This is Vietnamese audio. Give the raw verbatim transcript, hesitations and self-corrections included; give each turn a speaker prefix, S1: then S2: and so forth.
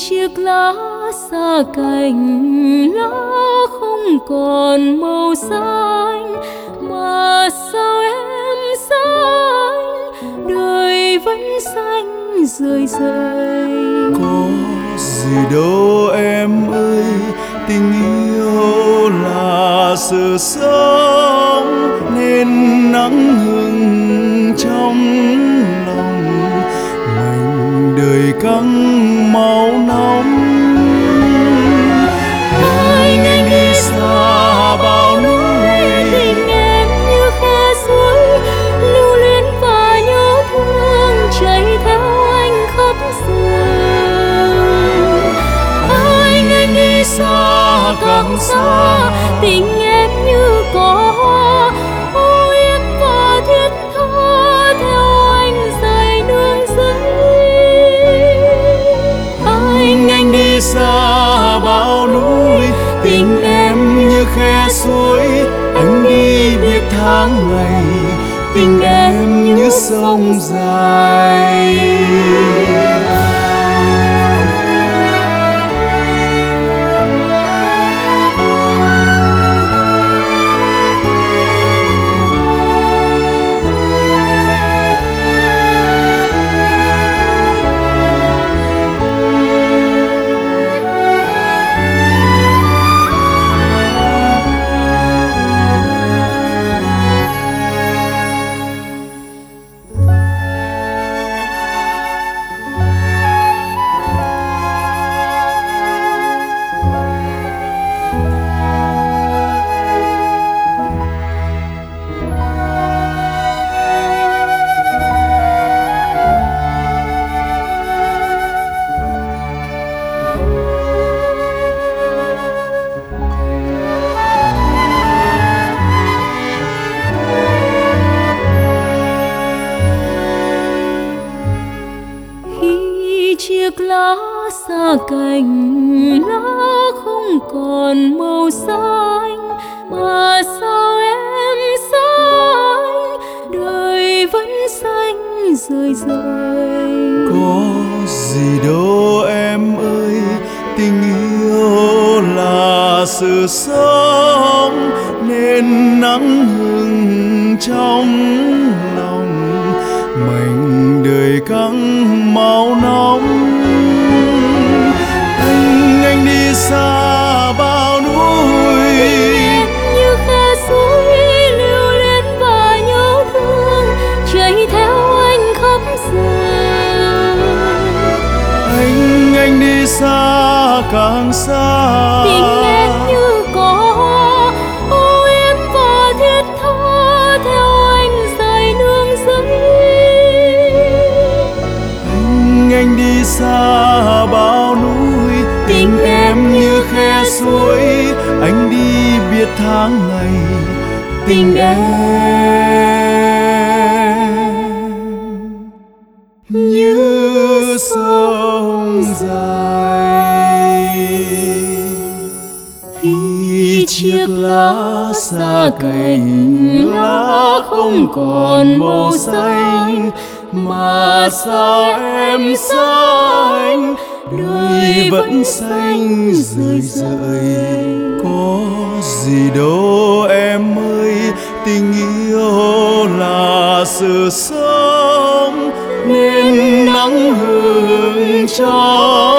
S1: chiếc lá xa cành, lá không còn màu xanh, mà sao em xanh đời vẫn xanh rơi rơi.
S2: Có gì đâu em ơi, tình yêu là sự sống nên nắng hừng trong lòng mình, đời căng máu nóng.
S1: Anh anh đi xa bao núi, tình em như khe suối lưu luyến và nhớ thương chạy theo anh khắp rừng. Anh anh đi xa càng xa, tình em như cỏ hoa ô yếm và thiết tha theo anh rời nương rẫy.
S2: Anh anh đi xa bao núi, tình em như khe suối, anh đi biết tháng ngày, tình em như sông dài.
S1: Chiếc lá xa cành, lá không còn màu xanh, mà sao em xanh đời vẫn xanh rơi rơi.
S2: Có gì đâu em ơi, tình yêu là sự sống nên nắng hừng trong lòng mình, đời căng máu nóng. Anh anh đi xa bao núi,
S1: em như khe suối lưu luyến và nhớ thương chạy theo anh khắp rừng.
S2: Anh anh đi xa càng xa,
S1: tình em như cỏ hoa ô yếm và thiết tha theo anh rời nương rẫy.
S2: Anh anh đi xa bao núi, tình em như khe suối, anh đi biết tháng ngày, tình em như sông dài. Khi chiếc lá xa cành, lá không còn màu xanh, mà sao em xanh đời vẫn xanh rơi rơi. Có gì đâu em ơi, tình yêu là sự sống nên nắng hừng trong